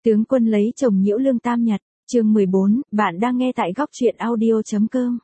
Tướng quân lấy chồng nhiễu lương tam nhật, chương 14, bạn đang nghe tại góc truyện audio.com.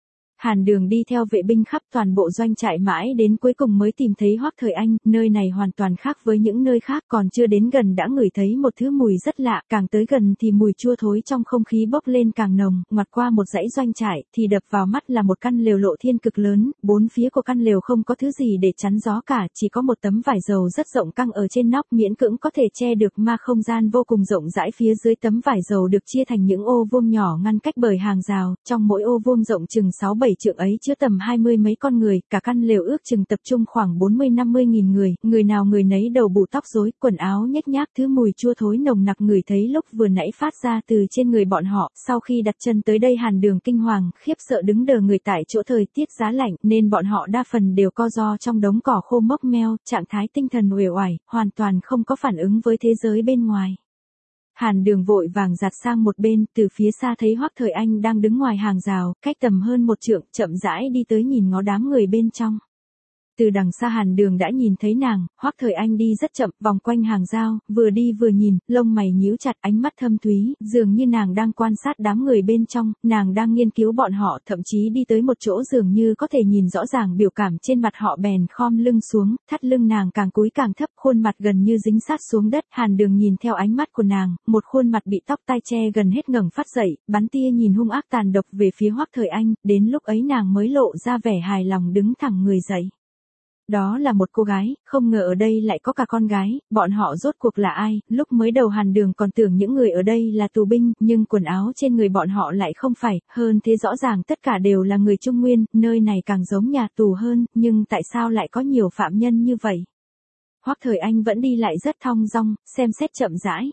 Hàn Đường đi theo vệ binh khắp toàn bộ doanh trại mãi đến cuối cùng mới tìm thấy Hoắc Thời Anh, nơi này hoàn toàn khác với những nơi khác, còn chưa đến gần đã ngửi thấy một thứ mùi rất lạ, càng tới gần thì mùi chua thối trong không khí bốc lên càng nồng, ngoặt qua một dãy doanh trại thì đập vào mắt là một căn lều lộ thiên cực lớn, bốn phía của căn lều không có thứ gì để chắn gió cả, chỉ có một tấm vải dầu rất rộng căng ở trên nóc miễn cưỡng có thể che được mà không gian vô cùng rộng rãi phía dưới tấm vải dầu được chia thành những ô vuông nhỏ ngăn cách bởi hàng rào, trong mỗi ô vuông rộng chừng 6-7 trượng ấy chứa tầm 20 mấy con người, cả căn lều ước chừng tập trung khoảng 40-50 nghìn người, người nào người nấy đầu bù tóc rối, quần áo nhếch nhác, thứ mùi chua thối nồng nặc ngửi thấy lúc vừa nãy phát ra từ trên người bọn họ. Sau khi đặt chân tới đây Hàn Đường kinh hoàng, khiếp sợ đứng đờ người tại chỗ, thời tiết giá lạnh nên bọn họ đa phần đều co ro trong đống cỏ khô mốc meo, trạng thái tinh thần uể oải, hoàn toàn không có phản ứng với thế giới bên ngoài. Hàn Đường vội vàng giạt sang một bên, từ phía xa thấy Hoắc Thời Anh đang đứng ngoài hàng rào, cách tầm hơn một trượng, chậm rãi đi tới nhìn ngó đám người bên trong. Từ đằng xa Hàn Đường đã nhìn thấy nàng, Hoắc Thời Anh đi rất chậm, vòng quanh hàng rào, vừa đi vừa nhìn, lông mày nhíu chặt, ánh mắt thâm thúy, dường như nàng đang quan sát đám người bên trong, nàng đang nghiên cứu bọn họ, thậm chí đi tới một chỗ dường như có thể nhìn rõ ràng biểu cảm trên mặt họ bèn khom lưng xuống, thắt lưng nàng càng cúi càng thấp, khuôn mặt gần như dính sát xuống đất. Hàn Đường nhìn theo ánh mắt của nàng, một khuôn mặt bị tóc tai che gần hết ngẩng phát dậy, bắn tia nhìn hung ác tàn độc về phía Hoắc Thời Anh, đến lúc ấy nàng mới lộ ra vẻ hài lòng đứng thẳng người dậy. Đó là một cô gái, không ngờ ở đây lại có cả con gái, bọn họ rốt cuộc là ai? Lúc mới đầu Hàn Đường còn tưởng những người ở đây là tù binh, nhưng quần áo trên người bọn họ lại không phải, hơn thế rõ ràng tất cả đều là người Trung Nguyên, nơi này càng giống nhà tù hơn, nhưng tại sao lại có nhiều phạm nhân như vậy? Hoắc Thời Anh vẫn đi lại rất thong dong, xem xét chậm rãi.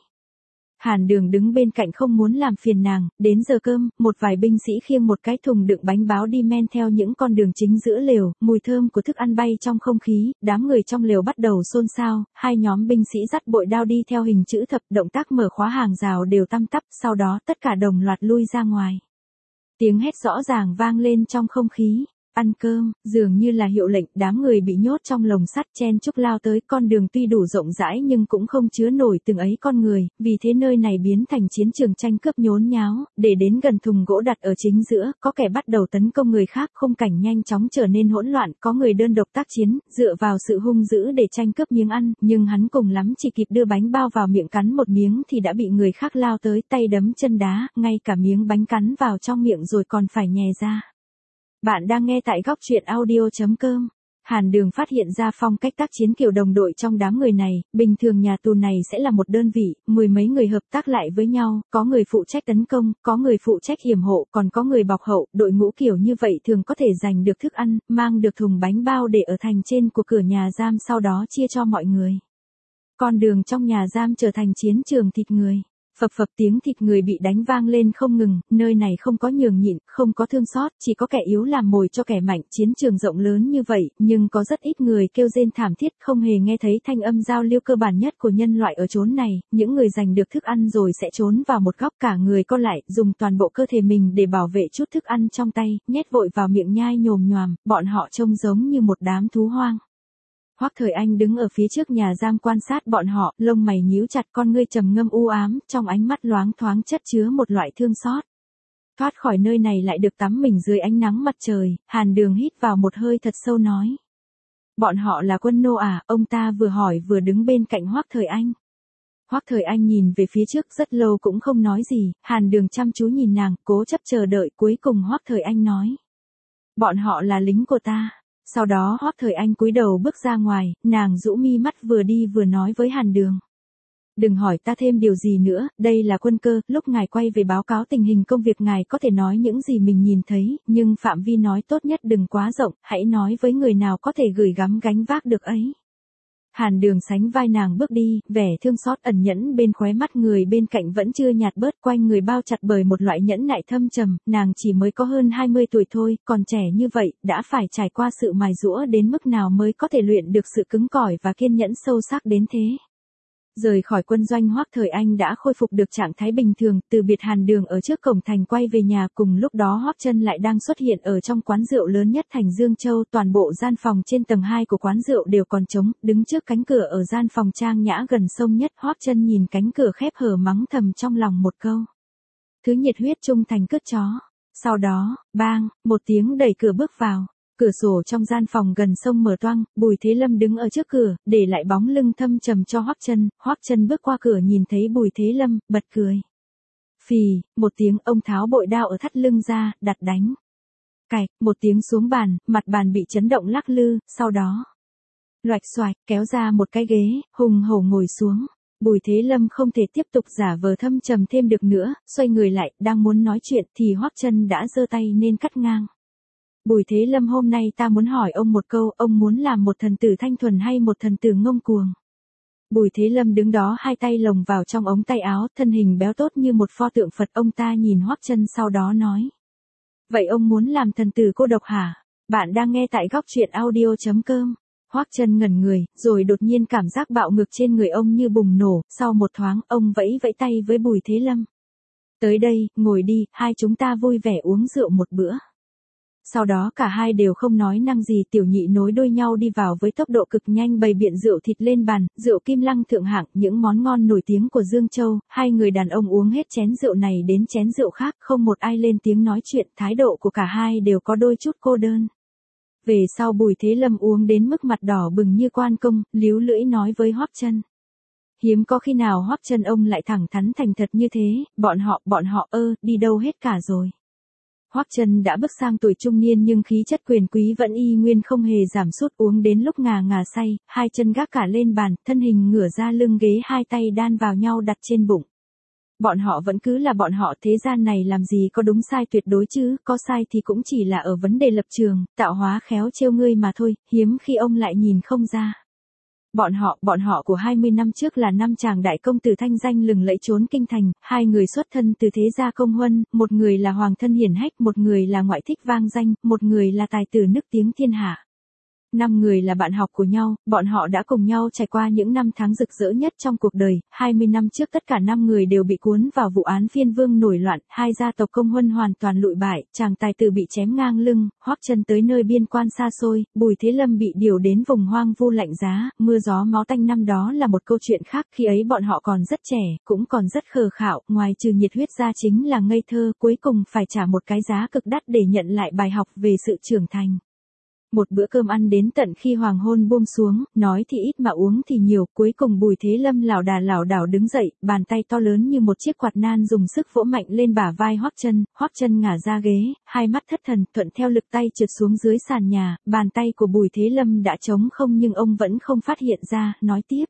Hàn Đường đứng bên cạnh không muốn làm phiền nàng, đến giờ cơm, một vài binh sĩ khiêng một cái thùng đựng bánh báo đi men theo những con đường chính giữa lều, mùi thơm của thức ăn bay trong không khí, đám người trong lều bắt đầu xôn xao, hai nhóm binh sĩ dắt bội đao đi theo hình chữ thập, động tác mở khóa hàng rào đều tăm tắp, sau đó tất cả đồng loạt lui ra ngoài. Tiếng hét rõ ràng vang lên trong không khí. Ăn cơm, dường như là hiệu lệnh, đám người bị nhốt trong lồng sắt chen chúc lao tới, con đường tuy đủ rộng rãi nhưng cũng không chứa nổi từng ấy con người, vì thế nơi này biến thành chiến trường tranh cướp nhốn nháo, để đến gần thùng gỗ đặt ở chính giữa, có kẻ bắt đầu tấn công người khác, khung cảnh nhanh chóng trở nên hỗn loạn, có người đơn độc tác chiến, dựa vào sự hung dữ để tranh cướp miếng ăn, nhưng hắn cùng lắm chỉ kịp đưa bánh bao vào miệng cắn một miếng thì đã bị người khác lao tới, tay đấm chân đá, ngay cả miếng bánh cắn vào trong miệng rồi còn phải nhè ra. Bạn đang nghe tại góc truyện audio.com. Hàn Đường phát hiện ra phong cách tác chiến kiểu đồng đội trong đám người này, bình thường nhà tù này sẽ là một đơn vị, mười mấy người hợp tác lại với nhau, có người phụ trách tấn công, có người phụ trách yểm hộ, còn có người bọc hậu, đội ngũ kiểu như vậy thường có thể giành được thức ăn, mang được thùng bánh bao để ở thành trên của cửa nhà giam sau đó chia cho mọi người. Con đường trong nhà giam trở thành chiến trường thịt người. Phập phập tiếng thịt người bị đánh vang lên không ngừng, nơi này không có nhường nhịn, không có thương xót, chỉ có kẻ yếu làm mồi cho kẻ mạnh, chiến trường rộng lớn như vậy, nhưng có rất ít người kêu rên thảm thiết, không hề nghe thấy thanh âm giao lưu cơ bản nhất của nhân loại ở chốn này, những người giành được thức ăn rồi sẽ trốn vào một góc, cả người co lại, dùng toàn bộ cơ thể mình để bảo vệ chút thức ăn trong tay, nhét vội vào miệng nhai nhồm nhoàm, bọn họ trông giống như một đám thú hoang. Hoắc Thời Anh đứng ở phía trước nhà giam quan sát bọn họ, lông mày nhíu chặt, con ngươi trầm ngâm u ám, trong ánh mắt loáng thoáng chất chứa một loại thương xót. Thoát khỏi nơi này lại được tắm mình dưới ánh nắng mặt trời, Hàn Đường hít vào một hơi thật sâu nói. Bọn họ là quân nô à? Ông ta vừa hỏi vừa đứng bên cạnh Hoắc Thời Anh. Hoắc Thời Anh nhìn về phía trước rất lâu cũng không nói gì, Hàn Đường chăm chú nhìn nàng, cố chấp chờ đợi, cuối cùng Hoắc Thời Anh nói. Bọn họ là lính của ta. Sau đó Hoắc Thời Anh cúi đầu bước ra ngoài, nàng rũ mi mắt vừa đi vừa nói với Hàn Đường. Đừng hỏi ta thêm điều gì nữa, đây là quân cơ, lúc ngài quay về báo cáo tình hình công việc ngài có thể nói những gì mình nhìn thấy, nhưng phạm vi nói tốt nhất đừng quá rộng, hãy nói với người nào có thể gửi gắm gánh vác được ấy. Hàn Đường sánh vai nàng bước đi, vẻ thương xót ẩn nhẫn bên khóe mắt người bên cạnh vẫn chưa nhạt bớt, quanh người bao chặt bởi một loại nhẫn nại thâm trầm, nàng chỉ mới có hơn 20 tuổi thôi, còn trẻ như vậy, đã phải trải qua sự mài giũa đến mức nào mới có thể luyện được sự cứng cỏi và kiên nhẫn sâu sắc đến thế. Rời khỏi quân doanh Hoắc Thời Anh đã khôi phục được trạng thái bình thường, từ biệt Hàn Đường ở trước cổng thành quay về nhà, cùng lúc đó Hoắc Chân lại đang xuất hiện ở trong quán rượu lớn nhất thành Dương Châu, toàn bộ gian phòng trên tầng 2 của quán rượu đều còn trống, đứng trước cánh cửa ở gian phòng trang nhã gần sông nhất, Hoắc Chân nhìn cánh cửa khép hờ mắng thầm trong lòng một câu. Thứ nhiệt huyết trung thành cướp chó. Sau đó, bang, một tiếng đẩy cửa bước vào. Cửa sổ trong gian phòng gần sông mở toang, Bùi Thế Lâm đứng ở trước cửa, để lại bóng lưng thâm trầm cho Hoắc Chân bước qua cửa nhìn thấy Bùi Thế Lâm, bật cười. Phì, một tiếng ông tháo bội đao ở thắt lưng ra, đặt đánh. Cạch, một tiếng xuống bàn, mặt bàn bị chấn động lắc lư, sau đó. Loạch xoạch, kéo ra một cái ghế, hùng hổ ngồi xuống. Bùi Thế Lâm không thể tiếp tục giả vờ thâm trầm thêm được nữa, xoay người lại, đang muốn nói chuyện thì Hoắc Chân đã giơ tay nên cắt ngang. Bùi Thế Lâm, hôm nay ta muốn hỏi ông một câu, ông muốn làm một thần tử thanh thuần hay một thần tử ngông cuồng? Bùi Thế Lâm đứng đó hai tay lồng vào trong ống tay áo, thân hình béo tốt như một pho tượng Phật, ông ta nhìn Hoắc Chân sau đó nói. Vậy ông muốn làm thần tử cô độc hả? Bạn đang nghe tại góc truyện audio.com. Hoắc Chân ngẩn người, rồi đột nhiên cảm giác bạo ngược trên người ông như bùng nổ, sau một thoáng, ông vẫy vẫy tay với Bùi Thế Lâm. Tới đây, ngồi đi, hai chúng ta vui vẻ uống rượu một bữa. Sau đó cả hai đều không nói năng gì, tiểu nhị nối đuôi nhau đi vào với tốc độ cực nhanh, bày biện rượu thịt lên bàn, rượu Kim Lăng thượng hạng, những món ngon nổi tiếng của Dương Châu, hai người đàn ông uống hết chén rượu này đến chén rượu khác, không một ai lên tiếng nói chuyện, thái độ của cả hai đều có đôi chút cô đơn. Về sau Bùi Thế Lâm uống đến mức mặt đỏ bừng như quan công, líu lưỡi nói với Hoắc Chân. Hiếm có khi nào Hoắc Chân ông lại thẳng thắn thành thật như thế, bọn họ đi đâu hết cả rồi. Hoắc Chân đã bước sang tuổi trung niên nhưng khí chất quyền quý vẫn y nguyên không hề giảm sút, uống đến lúc ngà ngà say, hai chân gác cả lên bàn, thân hình ngửa ra lưng ghế, hai tay đan vào nhau đặt trên bụng. Bọn họ vẫn cứ là bọn họ, thế gian này làm gì có đúng sai tuyệt đối chứ, có sai thì cũng chỉ là ở vấn đề lập trường, tạo hóa khéo trêu ngươi mà thôi, hiếm khi ông lại nhìn không ra. Bọn họ của 20 năm trước là năm chàng đại công tử thanh danh lừng lẫy trốn kinh thành, hai người xuất thân từ thế gia công huân, một người là hoàng thân hiển hách, một người là ngoại thích vang danh, một người là tài tử nức tiếng thiên hạ. 5 người là bạn học của nhau, bọn họ đã cùng nhau trải qua những năm tháng rực rỡ nhất trong cuộc đời, 20 năm trước tất cả 5 người đều bị cuốn vào vụ án Phiên Vương nổi loạn, hai gia tộc công huân hoàn toàn lụi bại, chàng tài tử bị chém ngang lưng, Hoắc Chân tới nơi biên quan xa xôi, Bùi Thế Lâm bị điều đến vùng hoang vu lạnh giá, mưa gió máu tanh năm đó là một câu chuyện khác, khi ấy bọn họ còn rất trẻ, cũng còn rất khờ khạo, ngoài trừ nhiệt huyết ra chính là ngây thơ, cuối cùng phải trả một cái giá cực đắt để nhận lại bài học về sự trưởng thành. Một bữa cơm ăn đến tận khi hoàng hôn buông xuống, nói thì ít mà uống thì nhiều, cuối cùng Bùi Thế Lâm lảo đảo đứng dậy, bàn tay to lớn như một chiếc quạt nan dùng sức vỗ mạnh lên bả vai Hoắc Chân ngả ra ghế, hai mắt thất thần, thuận theo lực tay trượt xuống dưới sàn nhà, bàn tay của Bùi Thế Lâm đã trống không nhưng ông vẫn không phát hiện ra, nói tiếp.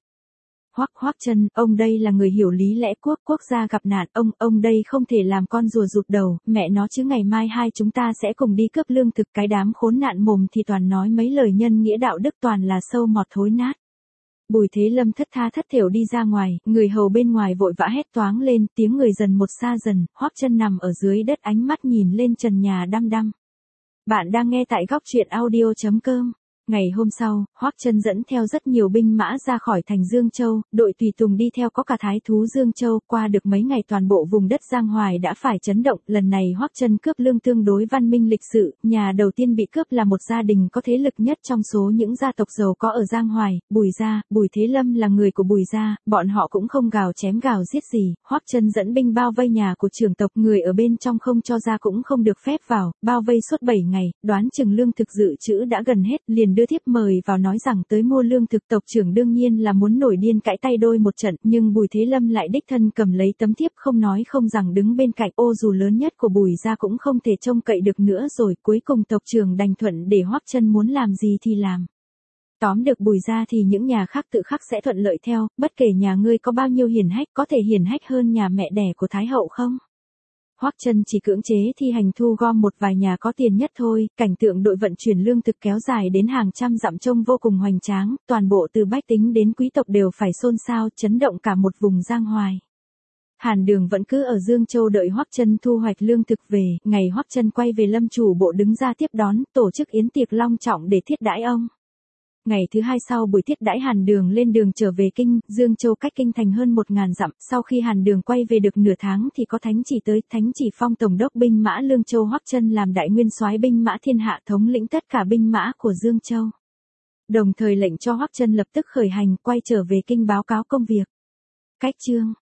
Hoắc Chân, ông đây là người hiểu lý lẽ, quốc gia gặp nạn, ông đây không thể làm con rùa rụt đầu, mẹ nó chứ ngày mai hai chúng ta sẽ cùng đi cướp lương thực, cái đám khốn nạn mồm thì toàn nói mấy lời nhân nghĩa đạo đức toàn là sâu mọt thối nát. Bùi Thế Lâm thất tha thất thểu đi ra ngoài, người hầu bên ngoài vội vã hét toáng lên, tiếng người dần một xa dần, Hoắc Chân nằm ở dưới đất ánh mắt nhìn lên trần nhà đăm đăm. Bạn đang nghe tại góc truyện audio.com. Ngày hôm sau, Hoắc Chân dẫn theo rất nhiều binh mã ra khỏi thành Dương Châu, đội tùy tùng đi theo có cả thái thú Dương Châu, qua được mấy ngày toàn bộ vùng đất Giang Hoài đã phải chấn động, lần này Hoắc Chân cướp lương tương đối văn minh lịch sự, nhà đầu tiên bị cướp là một gia đình có thế lực nhất trong số những gia tộc giàu có ở Giang Hoài, Bùi gia, Bùi Thế Lâm là người của Bùi gia, bọn họ cũng không gào chém gào giết gì, Hoắc Chân dẫn binh bao vây nhà của trưởng tộc, người ở bên trong không cho ra cũng không được phép vào, bao vây suốt 7 ngày, đoán chừng lương thực dự trữ đã gần hết, liền đưa thiếp mời vào nói rằng tới mua lương thực, tộc trưởng đương nhiên là muốn nổi điên cãi tay đôi một trận, nhưng Bùi Thế Lâm lại đích thân cầm lấy tấm thiếp không nói không rằng đứng bên cạnh, ô dù lớn nhất của Bùi gia cũng không thể trông cậy được nữa rồi, cuối cùng tộc trưởng đành thuận để Hoắc Chân muốn làm gì thì làm. Tóm được Bùi gia thì những nhà khác tự khắc sẽ thuận lợi theo, bất kể nhà ngươi có bao nhiêu hiển hách, có thể hiển hách hơn nhà mẹ đẻ của Thái hậu không? Hoắc Chân chỉ cưỡng chế thi hành thu gom một vài nhà có tiền nhất thôi, cảnh tượng đội vận chuyển lương thực kéo dài đến hàng trăm dặm trông vô cùng hoành tráng, toàn bộ từ bách tính đến quý tộc đều phải xôn xao, chấn động cả một vùng Giang Hoài. Hàn Đường vẫn cứ ở Dương Châu đợi Hoắc Chân thu hoạch lương thực về, ngày Hoắc Chân quay về Lâm chủ bộ đứng ra tiếp đón, tổ chức yến tiệc long trọng để thiết đãi ông. Ngày thứ hai sau buổi thiết đãi Hàn Đường lên đường trở về kinh, Dương Châu cách kinh thành hơn 1000 dặm, sau khi Hàn Đường quay về được nửa tháng thì có thánh chỉ tới, thánh chỉ phong tổng đốc binh mã Lương Châu Hoắc Chân làm đại nguyên soái binh mã thiên hạ, thống lĩnh tất cả binh mã của Dương Châu. Đồng thời lệnh cho Hoắc Chân lập tức khởi hành quay trở về kinh báo cáo công việc. Cách chương